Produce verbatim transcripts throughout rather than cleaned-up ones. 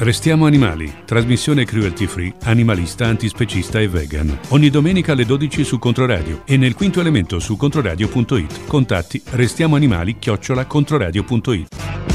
Restiamo animali, trasmissione cruelty free, animalista, antispecista e vegan. Ogni domenica alle dodici su Controradio e nel quinto elemento su controradio punto it. Contatti restiamoanimali chiocciola controradio punto it.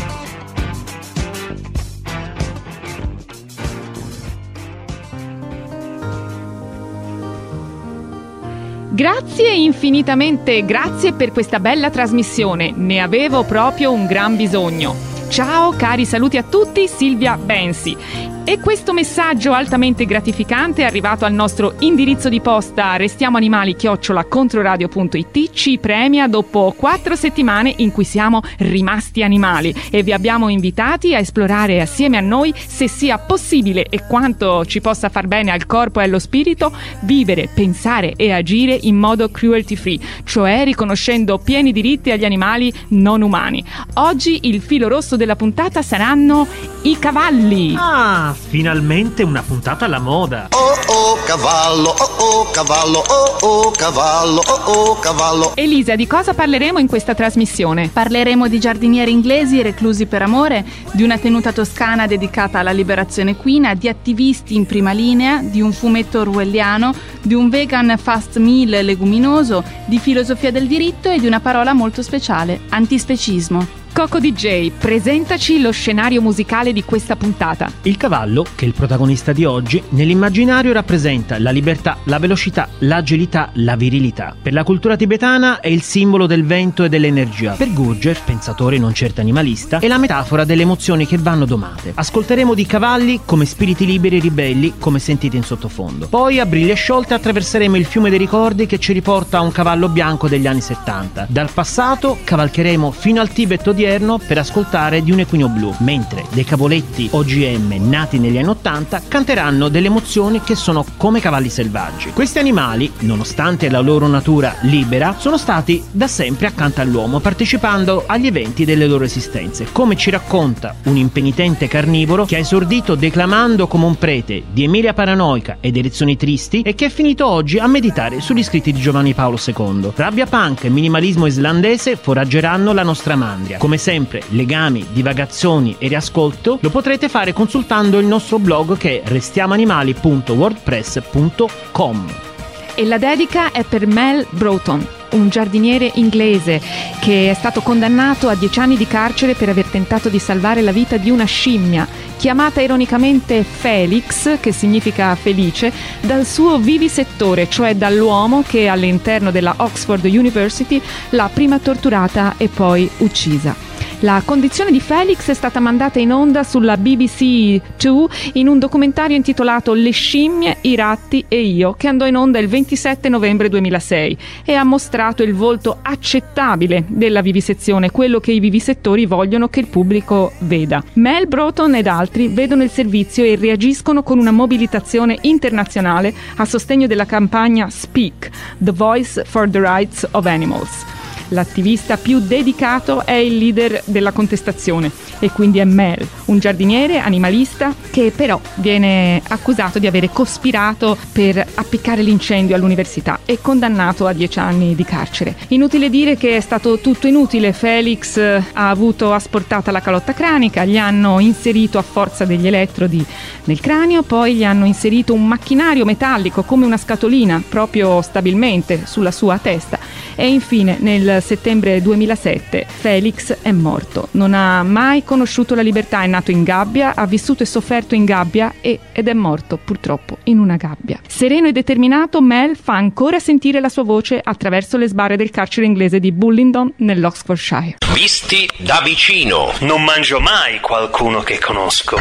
Grazie infinitamente, grazie per questa bella trasmissione, ne avevo proprio un gran bisogno. Ciao, cari saluti a tutti, Silvia Bensi. E questo messaggio altamente gratificante è arrivato al nostro indirizzo di posta restiamoanimali chiocciola controradio punto it, ci premia dopo quattro settimane in cui siamo rimasti animali e vi abbiamo invitati a esplorare assieme a noi se sia possibile e quanto ci possa far bene al corpo e allo spirito vivere, pensare e agire in modo cruelty free, cioè riconoscendo pieni diritti agli animali non umani. Oggi il filo rosso della puntata saranno i cavalli. Ah, finalmente una puntata alla moda. Oh oh cavallo, oh oh cavallo, oh oh cavallo, oh oh cavallo. Elisa, di cosa parleremo in questa trasmissione? Parleremo di giardinieri inglesi reclusi per amore, di una tenuta toscana dedicata alla liberazione equina, di attivisti in prima linea, di un fumetto orwelliano, di un vegan fast meal leguminoso, di filosofia del diritto e di una parola molto speciale, antispecismo. Coco D J, presentaci lo scenario musicale di questa puntata. Il cavallo, che è il protagonista di oggi, nell'immaginario rappresenta la libertà, la velocità, l'agilità, la virilità. Per la cultura tibetana è il simbolo del vento e dell'energia. Per Gurdjieff, pensatore non certo animalista, è la metafora delle emozioni che vanno domate. Ascolteremo di cavalli come spiriti liberi e ribelli, come sentite in sottofondo. Poi, a briglie sciolte, attraverseremo il fiume dei ricordi che ci riporta a un cavallo bianco degli anni settanta. Dal passato cavalcheremo fino al Tibet odierno per ascoltare di un equino blu, mentre dei cavoletti O G M nati negli anni ottanta canteranno delle emozioni che sono come cavalli selvaggi. Questi animali, nonostante la loro natura libera, sono stati da sempre accanto all'uomo, partecipando agli eventi delle loro esistenze, come ci racconta un impenitente carnivoro che ha esordito declamando come un prete di Emilia Paranoica ed Elezioni Tristi e che è finito oggi a meditare sugli scritti di Giovanni Paolo secondo. Rabbia punk e minimalismo islandese foraggeranno la nostra mandria. Come sempre, legami, divagazioni e riascolto lo potrete fare consultando il nostro blog che è restiamoanimali punto wordpress punto com. E la dedica è per Mel Broughton, un giardiniere inglese che è stato condannato a dieci anni di carcere per aver tentato di salvare la vita di una scimmia, chiamata ironicamente Felix, che significa felice, dal suo vivisettore, cioè dall'uomo che all'interno della Oxford University l'ha prima torturata e poi uccisa. La condizione di Felix è stata mandata in onda sulla B B C due in un documentario intitolato Le scimmie, i ratti e io, che andò in onda il ventisette novembre duemilasei e ha mostrato il volto accettabile della vivisezione, quello che i vivisettori vogliono che il pubblico veda. Mel Broughton ed altri vedono il servizio e reagiscono con una mobilitazione internazionale a sostegno della campagna Speak, The Voice for the Rights of Animals. L'attivista più dedicato è il leader della contestazione e quindi è Mel, un giardiniere animalista che però viene accusato di avere cospirato per appiccare l'incendio all'università e condannato a dieci anni di carcere. Inutile dire che è stato tutto inutile. Felix ha avuto asportata la calotta cranica, gli hanno inserito a forza degli elettrodi nel cranio, poi gli hanno inserito un macchinario metallico come una scatolina proprio stabilmente sulla sua testa e infine nel settembre duemilasette Felix è morto. Non ha mai conosciuto la libertà, è nato in gabbia, ha vissuto e sofferto in gabbia e, ed è morto purtroppo in una gabbia. Sereno e determinato, Mel fa ancora sentire la sua voce attraverso le sbarre del carcere inglese di Bullingdon nell'Oxfordshire. Visti da vicino, non mangio mai qualcuno che conosco.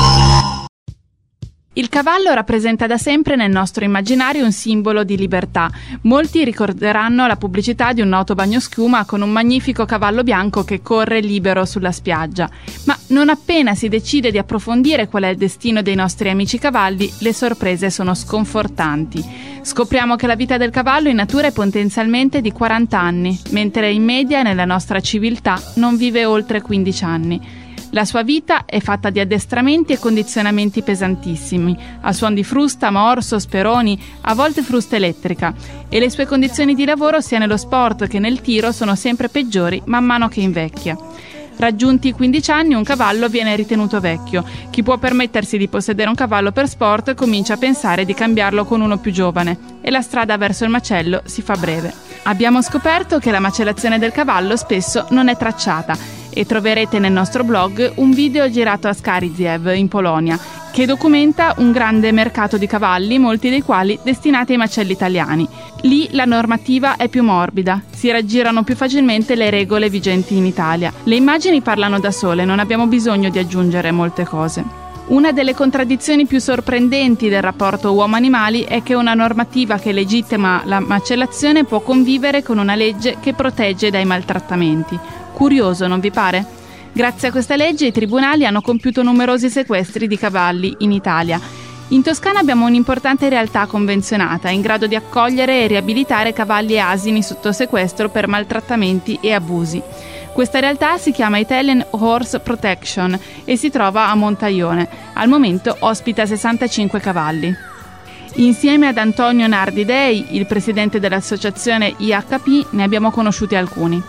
Il cavallo rappresenta da sempre nel nostro immaginario un simbolo di libertà. Molti ricorderanno la pubblicità di un noto bagnoschiuma con un magnifico cavallo bianco che corre libero sulla spiaggia. Ma non appena si decide di approfondire qual è il destino dei nostri amici cavalli, le sorprese sono sconfortanti. Scopriamo che la vita del cavallo in natura è potenzialmente di quaranta anni, mentre in media nella nostra civiltà non vive oltre quindici anni. La sua vita è fatta di addestramenti e condizionamenti pesantissimi, a suon di frusta, morso, speroni, a volte frusta elettrica, e le sue condizioni di lavoro sia nello sport che nel tiro sono sempre peggiori man mano che invecchia. Raggiunti i quindici anni un cavallo viene ritenuto vecchio. Chi può permettersi di possedere un cavallo per sport comincia a pensare di cambiarlo con uno più giovane e la strada verso il macello si fa breve. Abbiamo scoperto che la macellazione del cavallo spesso non è tracciata e troverete nel nostro blog un video girato a Skarzyciew in Polonia che documenta un grande mercato di cavalli, molti dei quali destinati ai macelli italiani. Lì la normativa è più morbida, si raggirano più facilmente le regole vigenti in Italia. Le immagini parlano da sole, non abbiamo bisogno di aggiungere molte cose. Una delle contraddizioni più sorprendenti del rapporto uomo-animali è che una normativa che legittima la macellazione può convivere con una legge che protegge dai maltrattamenti. Curioso, non vi pare? Grazie a questa legge i tribunali hanno compiuto numerosi sequestri di cavalli in Italia. In Toscana abbiamo un'importante realtà convenzionata in grado di accogliere e riabilitare cavalli e asini sotto sequestro per maltrattamenti e abusi. Questa realtà si chiama Italian Horse Protection e si trova a Montaione. Al momento ospita sessantacinque cavalli. Insieme ad Antonio Nardi Dei, il presidente dell'associazione I H P, ne abbiamo conosciuti alcuni.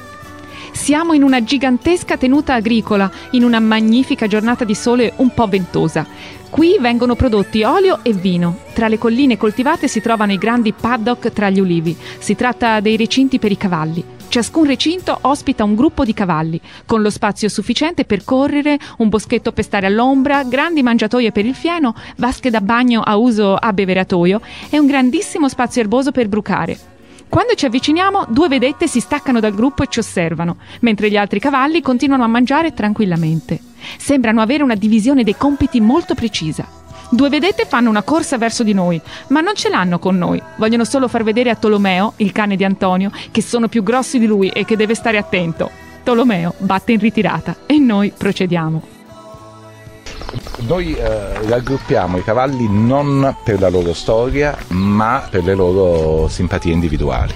Siamo in una gigantesca tenuta agricola, in una magnifica giornata di sole un po' ventosa. Qui vengono prodotti olio e vino. Tra le colline coltivate si trovano i grandi paddock tra gli ulivi. Si tratta dei recinti per i cavalli. Ciascun recinto ospita un gruppo di cavalli, con lo spazio sufficiente per correre, un boschetto per stare all'ombra, grandi mangiatoie per il fieno, vasche da bagno a uso abbeveratoio e un grandissimo spazio erboso per brucare. Quando ci avviciniamo, due vedette si staccano dal gruppo e ci osservano, mentre gli altri cavalli continuano a mangiare tranquillamente. Sembrano avere una divisione dei compiti molto precisa. Due vedette fanno una corsa verso di noi, ma non ce l'hanno con noi. Vogliono solo far vedere a Tolomeo, il cane di Antonio, che sono più grossi di lui e che deve stare attento. Tolomeo batte in ritirata e noi procediamo. Noi eh, raggruppiamo i cavalli non per la loro storia, ma per le loro simpatie individuali.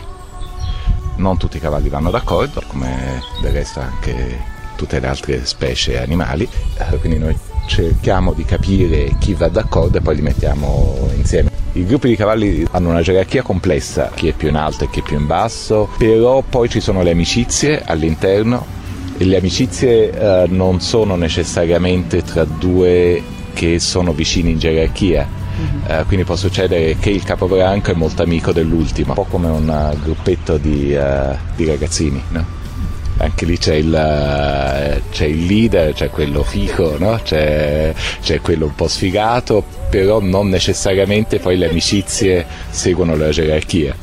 Non tutti i cavalli vanno d'accordo, come del resto anche tutte le altre specie animali, eh, quindi noi cerchiamo di capire chi va d'accordo e poi li mettiamo insieme. I gruppi di cavalli hanno una gerarchia complessa, chi è più in alto e chi è più in basso, però poi ci sono le amicizie all'interno. E le amicizie eh, non sono necessariamente tra due che sono vicini in gerarchia, mm-hmm. uh, quindi può succedere che il capobranco è molto amico dell'ultimo, un po' come un uh, gruppetto di, uh, di ragazzini, no? Anche lì c'è il, uh, c'è il leader, c'è quello fico, no? c'è, c'è quello un po' sfigato, però non necessariamente poi le amicizie seguono la gerarchia.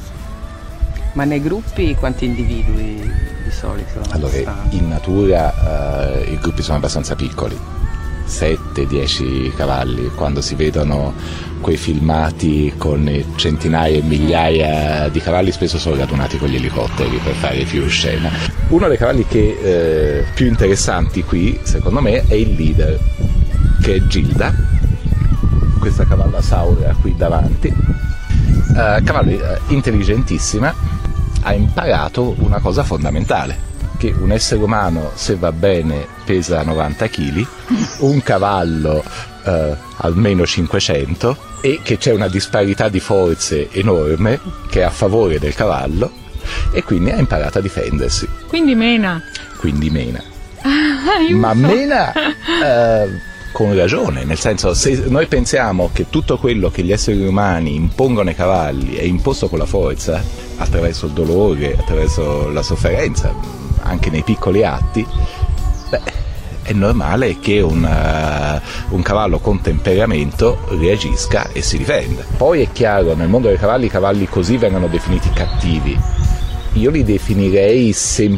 Ma nei gruppi quanti individui di solito? Allora, in natura uh, i gruppi sono abbastanza piccoli, sette dieci cavalli. Quando si vedono quei filmati con centinaia e migliaia di cavalli, spesso sono radunati con gli elicotteri per fare più scena. Uno dei cavalli che, eh, più interessanti qui, secondo me, è il leader, che è Gilda, questa cavalla saura qui davanti, uh, cavallo uh, intelligentissima. Ha imparato una cosa fondamentale, che un essere umano, se va bene, pesa novanta chili, un cavallo eh, almeno cinquecento, e che c'è una disparità di forze enorme che è a favore del cavallo, e quindi ha imparato a difendersi. Quindi mena. Quindi mena. Ah, ma mena eh, con ragione, nel senso, se noi pensiamo che tutto quello che gli esseri umani impongono ai cavalli è imposto con la forza, attraverso il dolore, attraverso la sofferenza, anche nei piccoli atti, beh, è normale che un, uh, un cavallo con temperamento reagisca e si difenda. Poi è chiaro, nel mondo dei cavalli i cavalli così vengono definiti cattivi. Io li definirei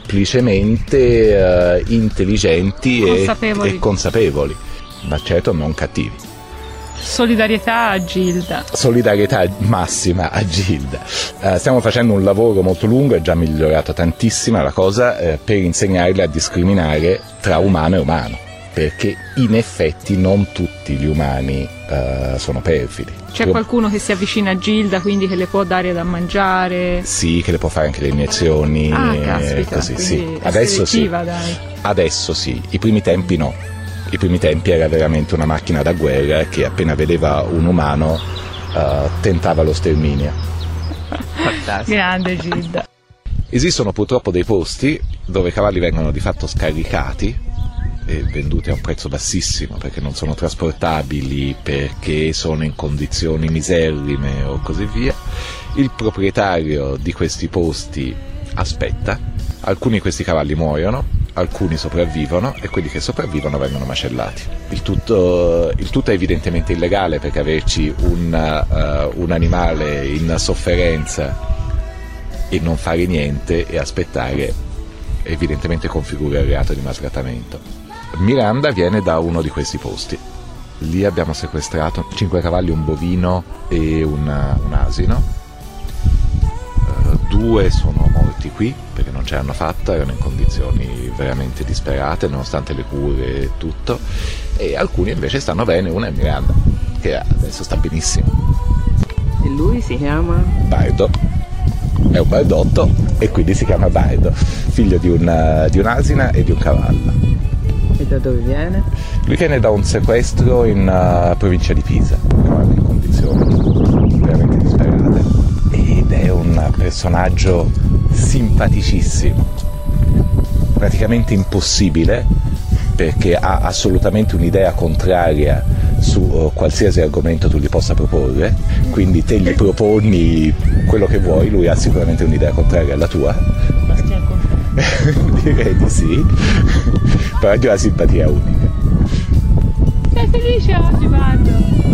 semplicemente uh, intelligenti consapevoli. E, e consapevoli, ma certo non cattivi. Solidarietà a Gilda. Solidarietà massima a Gilda. Uh, stiamo facendo un lavoro molto lungo, è già migliorata tantissima la cosa, eh, per insegnarle a discriminare tra umano e umano, perché in effetti non tutti gli umani uh, sono perfidi. C'è Pro- qualcuno che si avvicina a Gilda, quindi che le può dare da mangiare? Sì, che le può fare anche le iniezioni. Ah, caspita, così, sì. È Adesso sì. Dai. Adesso sì, i primi tempi no. I primi tempi era veramente una macchina da guerra che appena vedeva un umano uh, tentava lo sterminio. Fantastico. Grande Gilda. Esistono purtroppo dei posti dove i cavalli vengono di fatto scaricati e venduti a un prezzo bassissimo perché non sono trasportabili, perché sono in condizioni miserrime o così via. Il proprietario di questi posti aspetta, alcuni di questi cavalli muoiono, alcuni sopravvivono e quelli che sopravvivono vengono macellati. Il tutto, il tutto è evidentemente illegale, perché averci un, uh, un animale in sofferenza e non fare niente e aspettare evidentemente configura il reato di maltrattamento. Miranda viene da uno di questi posti. Lì abbiamo sequestrato cinque cavalli, un bovino e un, un asino. Uh, due sono morti qui perché non ce l'hanno fatta, erano in condizioni veramente disperate nonostante le cure e tutto, e alcuni invece stanno bene. Una è Miranda, che adesso sta benissimo. E lui si chiama? Bardo. È un bardotto e quindi si chiama Bardo, figlio di, una, di un'asina e di un cavallo. E da dove viene? Lui viene da un sequestro in uh, provincia di Pisa, cavallo in condizioni veramente disperate, ed è un personaggio simpaticissimo, praticamente impossibile, perché ha assolutamente un'idea contraria su uh, qualsiasi argomento tu gli possa proporre, quindi te gli proponi quello che vuoi, lui ha sicuramente un'idea contraria alla tua. Direi di sì, però ha una simpatia unica. Sei felice oggi, Bardo?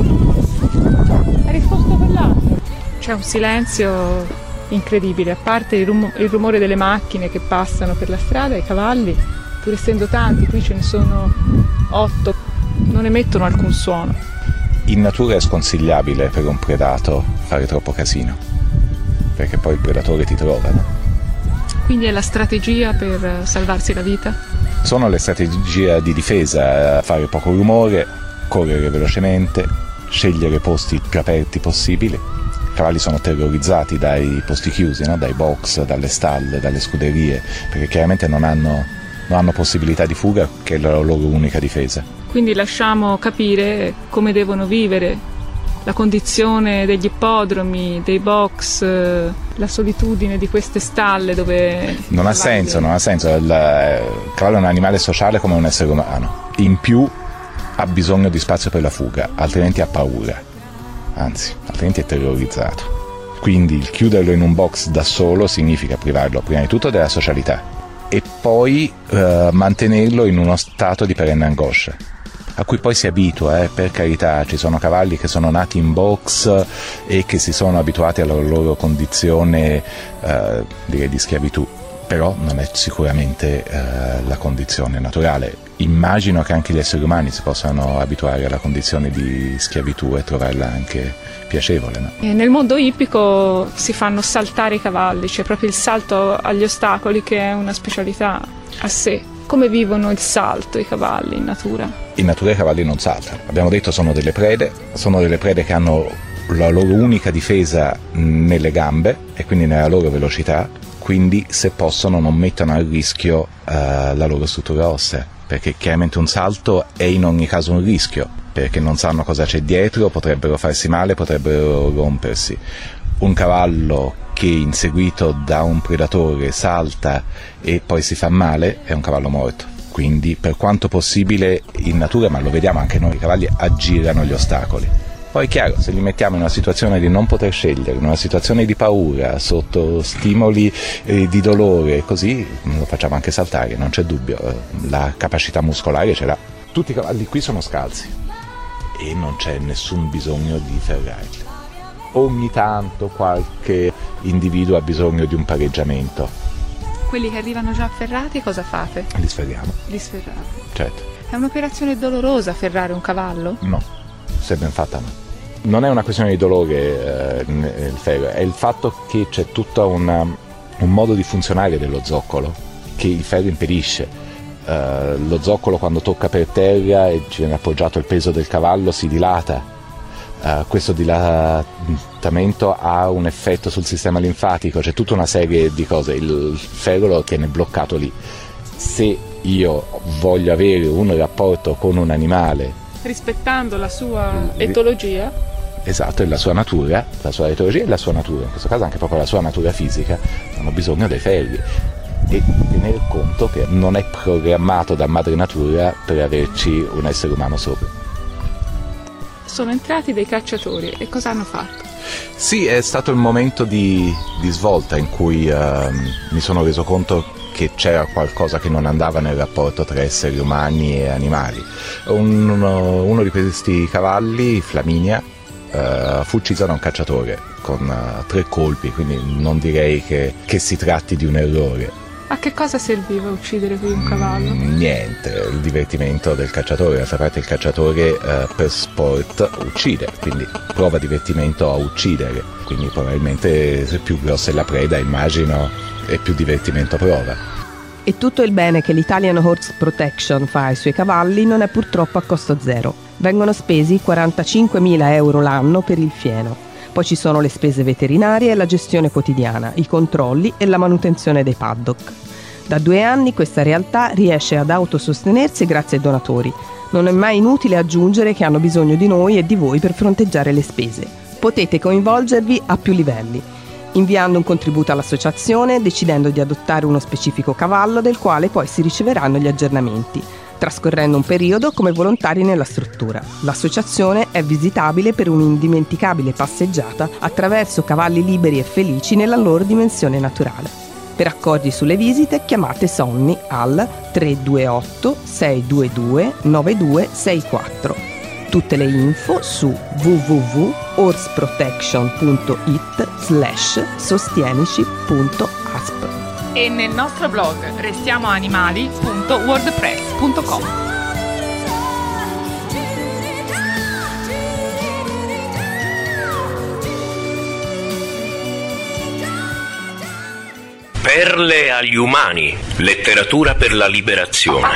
Hai risposto per l'altro. C'è un silenzio incredibile, a parte il, rum- il rumore delle macchine che passano per la strada, i cavalli, pur essendo tanti, qui ce ne sono otto, non emettono alcun suono. In natura è sconsigliabile per un predato fare troppo casino, perché poi il predatore ti trova, no? Quindi è la strategia per salvarsi la vita? Sono le strategie di difesa: fare poco rumore, correre velocemente, scegliere posti più aperti possibili. I cavalli sono terrorizzati dai posti chiusi, no? Dai box, dalle stalle, dalle scuderie, perché chiaramente non hanno, non hanno possibilità di fuga, che è la loro unica difesa. Quindi lasciamo capire come devono vivere, la condizione degli ippodromi, dei box, la solitudine di queste stalle dove... Non ha senso, non ha senso. Il, il cavallo è un animale sociale come un essere umano. In più ha bisogno di spazio per la fuga, altrimenti ha paura. Anzi, altrimenti è terrorizzato. Quindi il chiuderlo in un box da solo significa privarlo prima di tutto della socialità e poi eh, mantenerlo in uno stato di perenne angoscia, a cui poi si abitua, eh, per carità. Ci sono cavalli che sono nati in box e che si sono abituati alla loro condizione eh, direi di schiavitù, però non è sicuramente eh, la condizione naturale. Immagino che anche gli esseri umani si possano abituare alla condizione di schiavitù e trovarla anche piacevole, no? E nel mondo ippico si fanno saltare i cavalli, c'è proprio il salto agli ostacoli, che è una specialità a sé. Come vivono il salto i cavalli in natura? In natura i cavalli non saltano. Abbiamo detto sono delle prede, sono delle prede che hanno la loro unica difesa nelle gambe e quindi nella loro velocità, quindi se possono non mettono a rischio uh, la loro struttura ossea, perché chiaramente un salto è in ogni caso un rischio, perché non sanno cosa c'è dietro, potrebbero farsi male, potrebbero rompersi. Un cavallo che inseguito da un predatore salta e poi si fa male è un cavallo morto. Quindi per quanto possibile in natura, ma lo vediamo anche noi, i cavalli aggirano gli ostacoli. Poi è chiaro, se li mettiamo in una situazione di non poter scegliere, in una situazione di paura, sotto stimoli eh, di dolore, così lo facciamo anche saltare, non c'è dubbio, la capacità muscolare ce l'ha. Tutti i cavalli qui sono scalzi e non c'è nessun bisogno di ferrarli. Ogni tanto qualche individuo ha bisogno di un pareggiamento. Quelli che arrivano già afferrati, cosa fate? Li sferriamo. Li sferrate. Certo. È un'operazione dolorosa ferrare un cavallo? No, se ben fatta no. Non è una questione di dolore eh, il ferro, è il fatto che c'è tutto una, un modo di funzionare dello zoccolo che il ferro impedisce. Uh, lo zoccolo quando tocca per terra e ci viene appoggiato il peso del cavallo si dilata. Uh, questo dilatamento ha un effetto sul sistema linfatico, c'è tutta una serie di cose, il ferro lo tiene bloccato lì. Se io voglio avere un rapporto con un animale rispettando la sua etologia, Esatto, e la sua natura, la sua etologia e la sua natura, in questo caso anche proprio la sua natura fisica, hanno bisogno dei ferri. E tenere conto che non è programmato da madre natura per averci un essere umano sopra. Sono entrati dei cacciatori e cosa hanno fatto? Sì, è stato il momento di, di svolta in cui uh, mi sono reso conto che c'era qualcosa che non andava nel rapporto tra esseri umani e animali. Un, uno, uno di questi cavalli, Flaminia, uh, fu ucciso da un cacciatore con uh, tre colpi, quindi non direi che, che si tratti di un errore. A che cosa serviva uccidere qui un cavallo? Mm, niente, il divertimento del cacciatore. D'altra parte il cacciatore uh, per sport uccide, quindi prova divertimento a uccidere, quindi probabilmente se più grossa è la preda, immagino, e più divertimento prova. E tutto il bene che l'Italian Horse Protection fa ai suoi cavalli non è purtroppo a costo zero. Vengono spesi quarantacinquemila euro l'anno per il fieno. Poi ci sono le spese veterinarie e la gestione quotidiana, i controlli e la manutenzione dei paddock. Da due anni questa realtà riesce ad autosostenersi grazie ai donatori. Non è mai inutile aggiungere che hanno bisogno di noi e di voi per fronteggiare le spese. Potete coinvolgervi a più livelli, inviando un contributo all'associazione, decidendo di adottare uno specifico cavallo del quale poi si riceveranno gli aggiornamenti, trascorrendo un periodo come volontari nella struttura. L'associazione è visitabile per un'indimenticabile passeggiata attraverso cavalli liberi e felici nella loro dimensione naturale. Per accordi sulle visite chiamate Sonny al tre due otto sei due due nove due sei quattro. Tutte le info su w w w punto horseprotection punto it slash sostienici punto asp. E nel nostro blog restiamoanimali punto wordpress punto com. Perle agli umani, letteratura per la liberazione.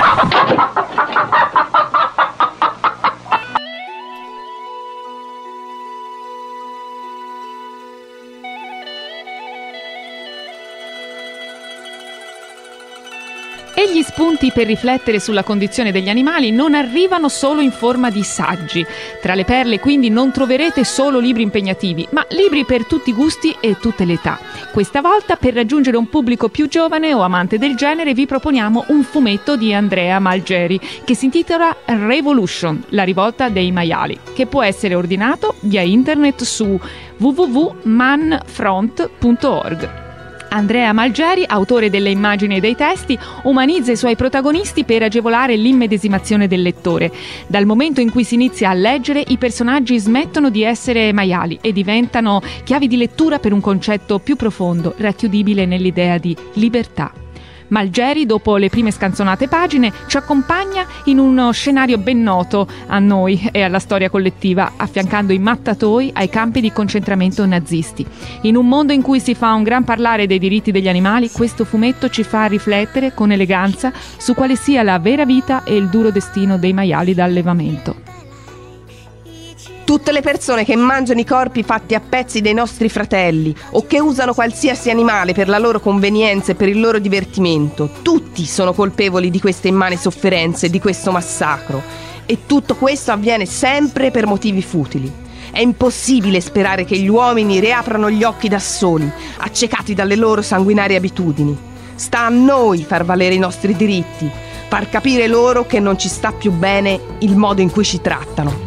E gli spunti per riflettere sulla condizione degli animali non arrivano solo in forma di saggi. Tra le perle quindi non troverete solo libri impegnativi, ma libri per tutti i gusti e tutte le età. Questa volta, per raggiungere un pubblico più giovane o amante del genere, vi proponiamo un fumetto di Andrea Malgeri che si intitola Revolution, la rivolta dei maiali, che può essere ordinato via internet su w w w punto manfront punto org. Andrea Malgeri, autore delle immagini e dei testi, umanizza i suoi protagonisti per agevolare l'immedesimazione del lettore. Dal momento in cui si inizia a leggere, i personaggi smettono di essere maiali e diventano chiavi di lettura per un concetto più profondo, racchiudibile nell'idea di libertà. Malgeri, dopo le prime scanzonate pagine, ci accompagna in uno scenario ben noto a noi e alla storia collettiva, affiancando i mattatoi ai campi di concentramento nazisti. In un mondo in cui si fa un gran parlare dei diritti degli animali, questo fumetto ci fa riflettere con eleganza su quale sia la vera vita e il duro destino dei maiali d'allevamento. Tutte le persone che mangiano i corpi fatti a pezzi dei nostri fratelli o che usano qualsiasi animale per la loro convenienza e per il loro divertimento, tutti sono colpevoli di queste immani sofferenze, di questo massacro. E tutto questo avviene sempre per motivi futili. È impossibile sperare che gli uomini riaprano gli occhi da soli, accecati dalle loro sanguinarie abitudini. Sta a noi far valere i nostri diritti, far capire loro che non ci sta più bene il modo in cui ci trattano.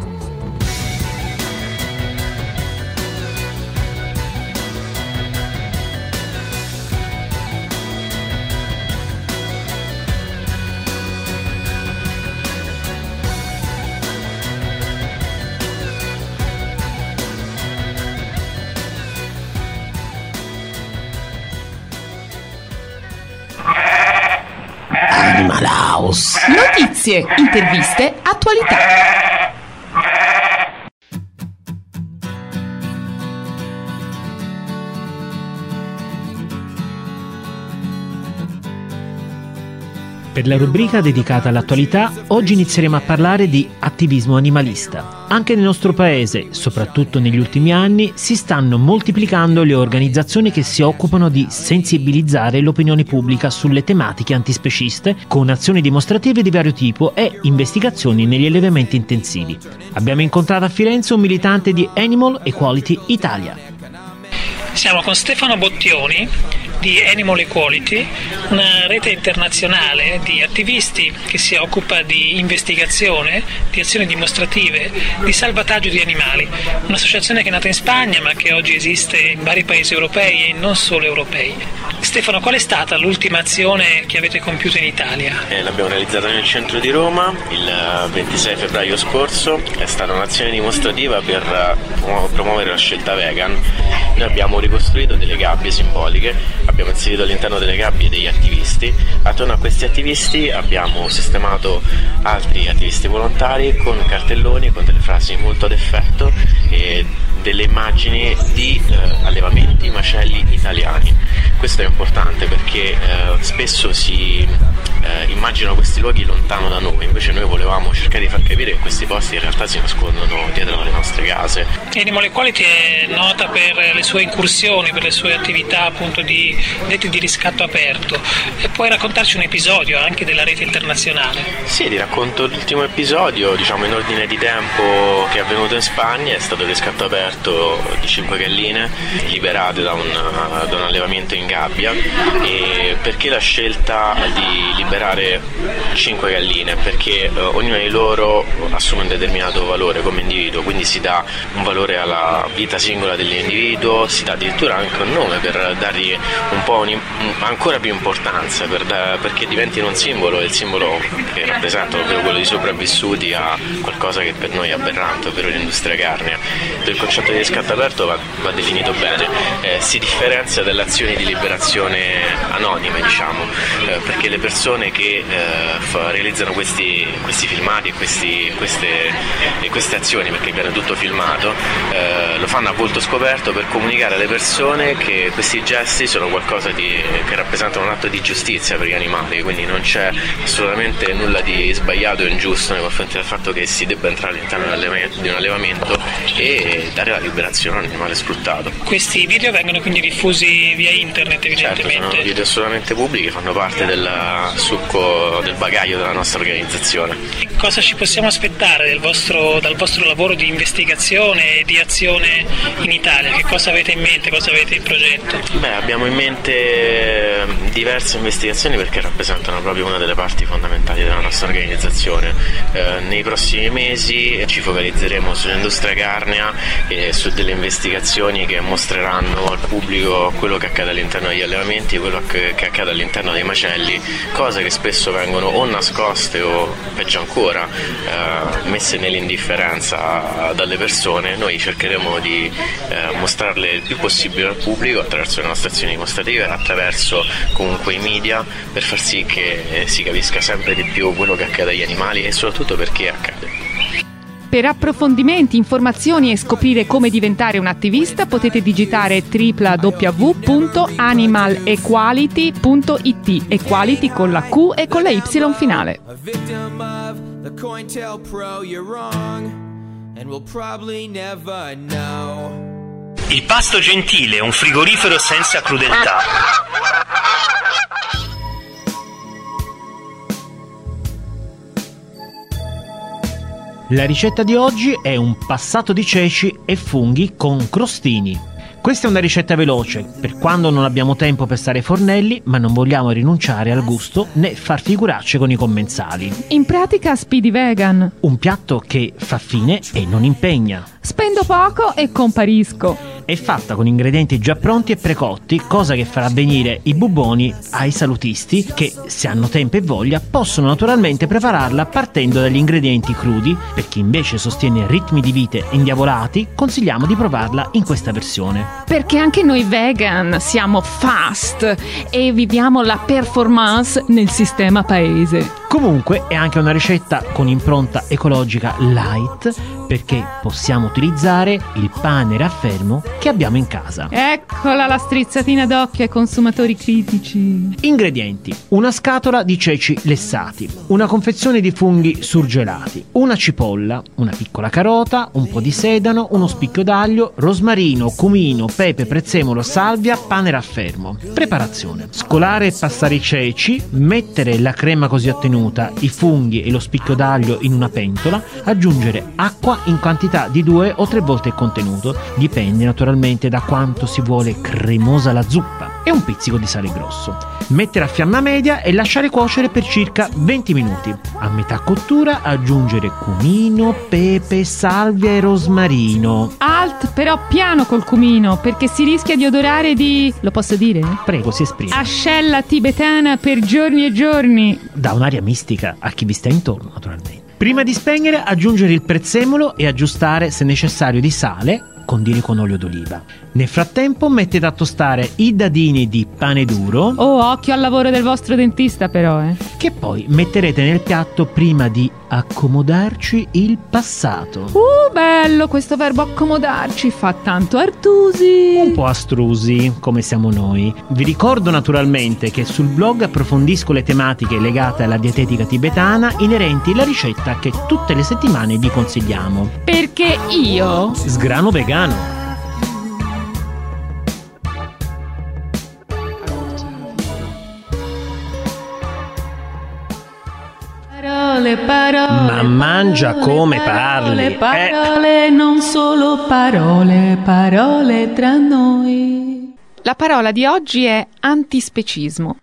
Animal House. Notizie, interviste, attualità. Per la rubrica dedicata all'attualità, oggi inizieremo a parlare di attivismo animalista. Anche nel nostro paese, soprattutto negli ultimi anni, si stanno moltiplicando le organizzazioni che si occupano di sensibilizzare l'opinione pubblica sulle tematiche antispeciste, con azioni dimostrative di vario tipo e investigazioni negli allevamenti intensivi. Abbiamo incontrato a Firenze un militante di Animal Equality Italia. Siamo con Stefano Bottioni di Animal Equality, una rete internazionale di attivisti che si occupa di investigazione, di azioni dimostrative, di salvataggio di animali. Un'associazione che è nata in Spagna ma che oggi esiste in vari paesi europei e non solo europei. Stefano, qual è stata l'ultima azione che avete compiuto in Italia? Eh, l'abbiamo realizzata nel centro di Roma il ventisei febbraio scorso. È stata un'azione dimostrativa per promuovere la scelta vegan. Noi abbiamo ricostruito delle gabbie simboliche, abbiamo inserito all'interno delle gabbie degli attivisti. Attorno a questi attivisti abbiamo sistemato altri attivisti volontari con cartelloni, con delle frasi molto ad effetto e delle immagini di eh, allevamenti, macelli italiani. Questo è importante perché eh, spesso si eh, immaginano questi luoghi lontano da noi, invece noi volevamo cercare di far capire che questi posti in realtà si nascondono dietro le nostre case. Animal Equality è nota per le sue incursioni, per le sue attività appunto di reti di riscatto aperto. E puoi raccontarci un episodio anche della rete internazionale? Sì, ti racconto l'ultimo episodio, diciamo in ordine di tempo, che è avvenuto in Spagna. È stato il riscatto aperto di cinque galline liberate da un, da un allevamento in gabbia. E perché la scelta di liberare cinque galline? Perché eh, ognuna di loro assume un determinato valore come individuo, quindi si dà un valore alla vita singola dell'individuo, si dà addirittura anche un nome per dargli un po' un, ancora più importanza, per da, perché diventino un simbolo, e il simbolo che rappresentano, ovvero quello di sopravvissuti, a qualcosa che per noi è aberrante, ovvero l'industria carnea. Il concetto di riscatto aperto va, va definito bene, eh, si differenzia dalle azioni di liberazione anonime, diciamo, eh, perché le persone che eh, fa, realizzano questi, questi filmati e, questi, queste, e queste azioni, perché viene tutto filmato, eh, lo fanno a volto scoperto per comunicare alle persone che questi gesti sono qualcosa di, che rappresentano un atto di giustizia per gli animali, quindi non c'è assolutamente nulla di sbagliato o ingiusto nei confronti del fatto che si debba entrare all'interno di un allevamento e dare la liberazione all'animale sfruttato. Questi video vengono quindi diffusi via internet, evidentemente? Certo, sono video assolutamente pubblici, fanno parte del succo, del bagaglio della nostra organizzazione. Cosa ci possiamo aspettare del vostro, dal vostro lavoro di investigazione e di azione in Italia? Che cosa avete in mente, cosa avete in progetto? Beh, abbiamo in mente diverse investigazioni perché rappresentano proprio una delle parti fondamentali della nostra organizzazione. Eh, nei prossimi mesi ci focalizzeremo sull'industria carnea e su delle investigazioni che mostreranno al pubblico quello che accade all'interno degli allevamenti, quello che accade all'interno dei macelli, cose che spesso vengono o nascoste o peggio ancora eh, messe nell'indifferenza dalle persone. Noi cercheremo di eh, mostrarle il più possibile al pubblico attraverso le nostre azioni dimostrative, attraverso comunque i media, per far sì che si capisca sempre di più quello che accade agli animali e soprattutto perché accade. Per approfondimenti, informazioni e scoprire come diventare un attivista potete digitare w w w punto animal equality punto i t, equality con la Q e con la Y finale. Il pasto gentile, un frigorifero senza crudeltà. La ricetta di oggi è un passato di ceci e funghi con crostini. Questa è una ricetta veloce, per quando non abbiamo tempo per stare ai fornelli, ma non vogliamo rinunciare al gusto né far figuracce con i commensali. In pratica Speedy Vegan. Un piatto che fa fine e non impegna. Spendo poco e comparisco. È fatta con ingredienti già pronti e precotti, cosa che farà venire i bubboni ai salutisti che, se hanno tempo e voglia, possono naturalmente prepararla partendo dagli ingredienti crudi. Per chi invece sostiene ritmi di vite indiavolati, consigliamo di provarla in questa versione. Perché anche noi vegan siamo fast e viviamo la performance nel sistema paese. Comunque è anche una ricetta con impronta ecologica light, perché possiamo utilizzare il pane raffermo che abbiamo in casa. Eccola la strizzatina d'occhio ai consumatori critici. Ingredienti: una scatola di ceci lessati, una confezione di funghi surgelati, una cipolla, una piccola carota, un po' di sedano, uno spicchio d'aglio, rosmarino, cumino, pepe, prezzemolo, salvia, pane raffermo. Preparazione: scolare e passare i ceci, mettere la crema così ottenuta, i funghi e lo spicchio d'aglio in una pentola, aggiungere acqua in quantità di due o tre volte il contenuto, dipende naturalmente da quanto si vuole cremosa la zuppa, e un pizzico di sale grosso. Mettere a fiamma media e lasciare cuocere per circa venti minuti. A metà cottura aggiungere cumino, pepe, salvia e rosmarino. Alt, però piano col cumino, perché si rischia di odorare di... lo posso dire? Prego, si esprime. Ascella tibetana per giorni e giorni. Dà un'aria mistica a chi vi sta intorno, naturalmente. Prima di spegnere, aggiungere il prezzemolo e aggiustare, se necessario, di sale, condire con olio d'oliva. Nel frattempo mettete a tostare i dadini di pane duro. Oh, occhio al lavoro del vostro dentista però, eh. Che poi metterete nel piatto prima di accomodarci il passato. Uh, bello questo verbo accomodarci, fa tanto Artusi. Un po' astrusi, come siamo noi. Vi ricordo naturalmente che sul blog approfondisco le tematiche legate alla dietetica tibetana inerenti alla ricetta che tutte le settimane vi consigliamo. Perché io... sgrano vegano. Parole, parole, ma mangia come parole, parli. Parole, eh. Non solo parole, parole tra noi. La parola di oggi è antispecismo.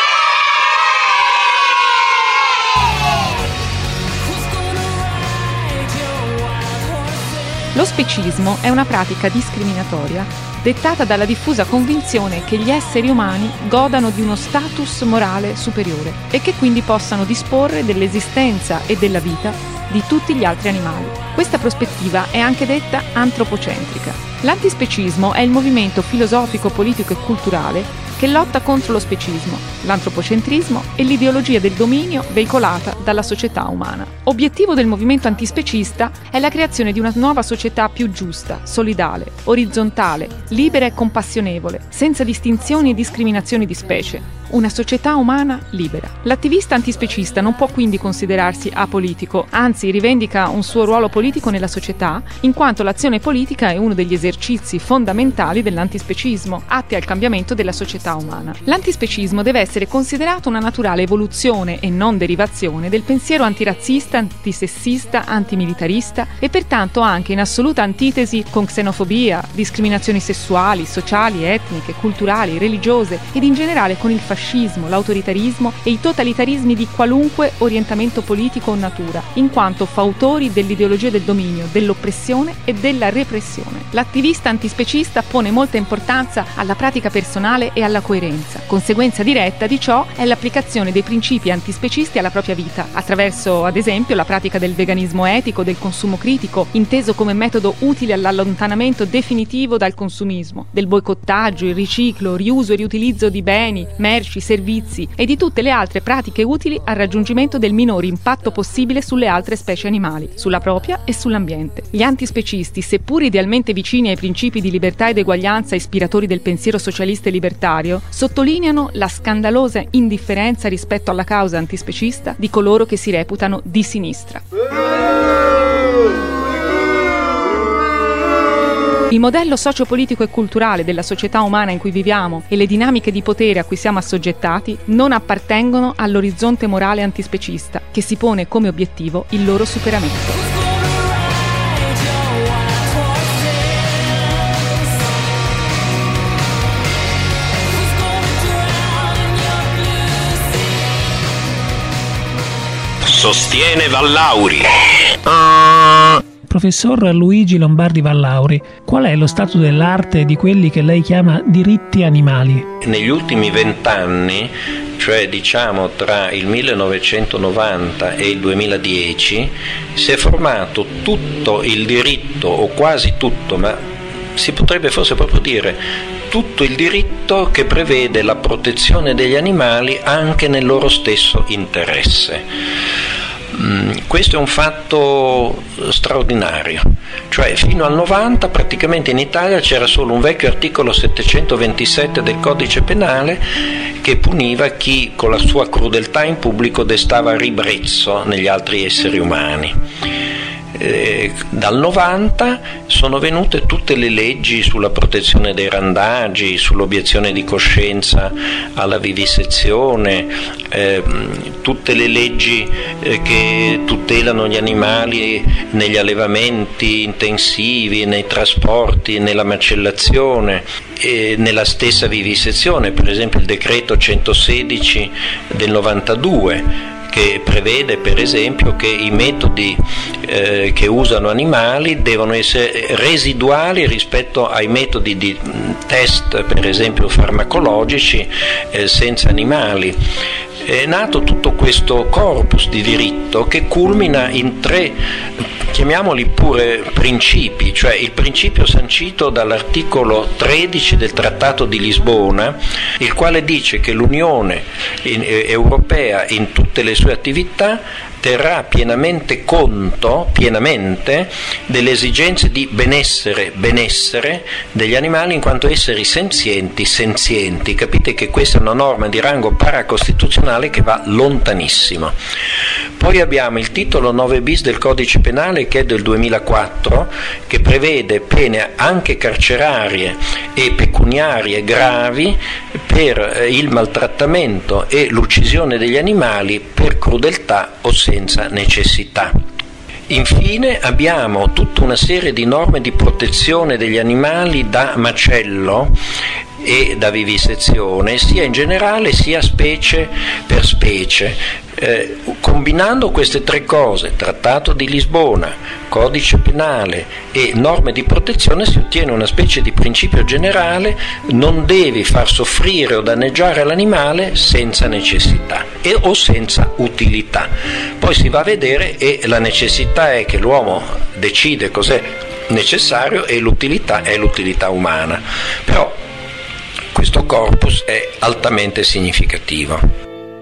Lo specismo è una pratica discriminatoria dettata dalla diffusa convinzione che gli esseri umani godano di uno status morale superiore e che quindi possano disporre dell'esistenza e della vita di tutti gli altri animali. Questa prospettiva è anche detta antropocentrica. L'antispecismo è il movimento filosofico, politico e culturale che lotta contro lo specismo, l'antropocentrismo e l'ideologia del dominio veicolata dalla società umana. Obiettivo del movimento antispecista è la creazione di una nuova società più giusta, solidale, orizzontale, libera e compassionevole, senza distinzioni e discriminazioni di specie. Una società umana libera. L'attivista antispecista non può quindi considerarsi apolitico, anzi rivendica un suo ruolo politico nella società, in quanto l'azione politica è uno degli esercizi fondamentali dell'antispecismo, atti al cambiamento della società umana. L'antispecismo deve essere considerato una naturale evoluzione e non derivazione del pensiero antirazzista, antisessista, antimilitarista e pertanto anche in assoluta antitesi con xenofobia, discriminazioni sessuali, sociali, etniche, culturali, religiose ed in generale con il fascismo, l'autoritarismo e i totalitarismi di qualunque orientamento politico o natura, in quanto fautori dell'ideologia del dominio, dell'oppressione e della repressione. L'attivista antispecista pone molta importanza alla pratica personale e alla coerenza. Conseguenza diretta di ciò è l'applicazione dei principi antispecisti alla propria vita, attraverso, ad esempio, la pratica del veganismo etico, del consumo critico, inteso come metodo utile all'allontanamento definitivo dal consumismo, del boicottaggio, il riciclo, riuso e riutilizzo di beni, merci, servizi e di tutte le altre pratiche utili al raggiungimento del minore impatto possibile sulle altre specie animali, sulla propria e sull'ambiente. Gli antispecisti, seppur idealmente vicini ai principi di libertà ed eguaglianza ispiratori del pensiero socialista e libertario, sottolineano la scandalosa indifferenza rispetto alla causa antispecista di coloro che si reputano di sinistra. Il modello sociopolitico e culturale della società umana in cui viviamo e le dinamiche di potere a cui siamo assoggettati non appartengono all'orizzonte morale antispecista, che si pone come obiettivo il loro superamento. Sostiene Vallauri. Uh. Professor Luigi Lombardi Vallauri, qual è lo stato dell'arte di quelli che lei chiama diritti animali? Negli ultimi vent'anni, cioè diciamo tra il millenovecentonovanta e il duemiladieci, si è formato tutto il diritto, o quasi tutto, ma si potrebbe forse proprio dire tutto il diritto che prevede la protezione degli animali anche nel loro stesso interesse. Questo è un fatto straordinario, cioè fino al novanta praticamente in Italia c'era solo un vecchio articolo settecentoventisette del codice penale che puniva chi con la sua crudeltà in pubblico destava ribrezzo negli altri esseri umani. Eh, dal novanta sono venute tutte le leggi sulla protezione dei randagi, sull'obiezione di coscienza alla vivisezione, eh, tutte le leggi eh, che tutelano gli animali negli allevamenti intensivi, nei trasporti, nella macellazione e nella stessa vivisezione, per esempio il decreto centosedici del novantadue, che prevede per esempio che i metodi eh, che usano animali devono essere residuali rispetto ai metodi di test, per esempio farmacologici, eh, senza animali. È nato tutto questo corpus di diritto che culmina in tre, chiamiamoli pure principi, cioè il principio sancito dall'articolo tredici del Trattato di Lisbona, il quale dice che l'Unione Europea in tutte le sue attività terrà pienamente conto, pienamente, delle esigenze di benessere, benessere degli animali in quanto esseri senzienti, senzienti. Capite che questa è una norma di rango paracostituzionale che va lontanissimo. Poi abbiamo il titolo nove bis del codice penale che è del duemilaquattro, che prevede pene anche carcerarie e pecuniarie gravi per il maltrattamento e l'uccisione degli animali per crudeltà o senza necessità. Infine abbiamo tutta una serie di norme di protezione degli animali da macello e da vivisezione, sia in generale sia specie per specie. Eh, combinando queste tre cose, Trattato di Lisbona, codice penale e norme di protezione, si ottiene una specie di principio generale: non devi far soffrire o danneggiare l'animale senza necessità e o senza utilità. Poi si va a vedere e la necessità è che l'uomo decide cos'è necessario e l'utilità è l'utilità umana. Però questo corpus è altamente significativo.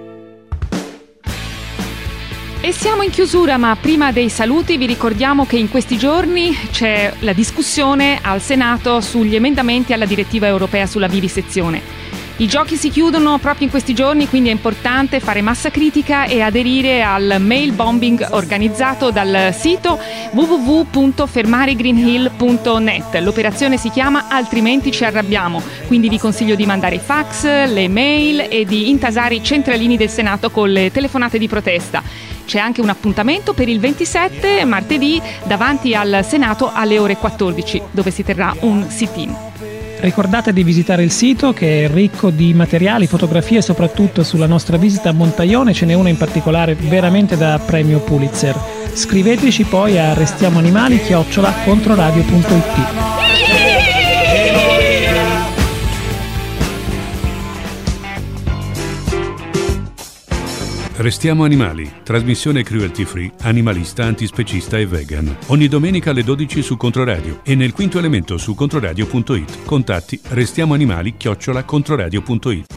E siamo in chiusura, ma prima dei saluti vi ricordiamo che in questi giorni c'è la discussione al Senato sugli emendamenti alla direttiva europea sulla vivisezione. I giochi si chiudono proprio in questi giorni, quindi è importante fare massa critica e aderire al mail bombing organizzato dal sito w w w punto fermaregreenhill punto net. L'operazione si chiama Altrimenti ci arrabbiamo, quindi vi consiglio di mandare i fax, le mail e di intasare i centralini del Senato con le telefonate di protesta. C'è anche un appuntamento per il ventisette, martedì, davanti al Senato alle ore quattordici, dove si terrà un sit-in. Ricordate di visitare il sito che è ricco di materiali, fotografie, soprattutto sulla nostra visita a Montaione, ce n'è una in particolare veramente da premio Pulitzer. Scriveteci poi a restiamoanimali chiocciola controradio punto it. Restiamo animali, trasmissione cruelty free, animalista, antispecista e vegan. Ogni domenica alle dodici su Controradio e nel quinto elemento su controradio punto it. Contatti restiamoanimali chiocciola controradio punto it.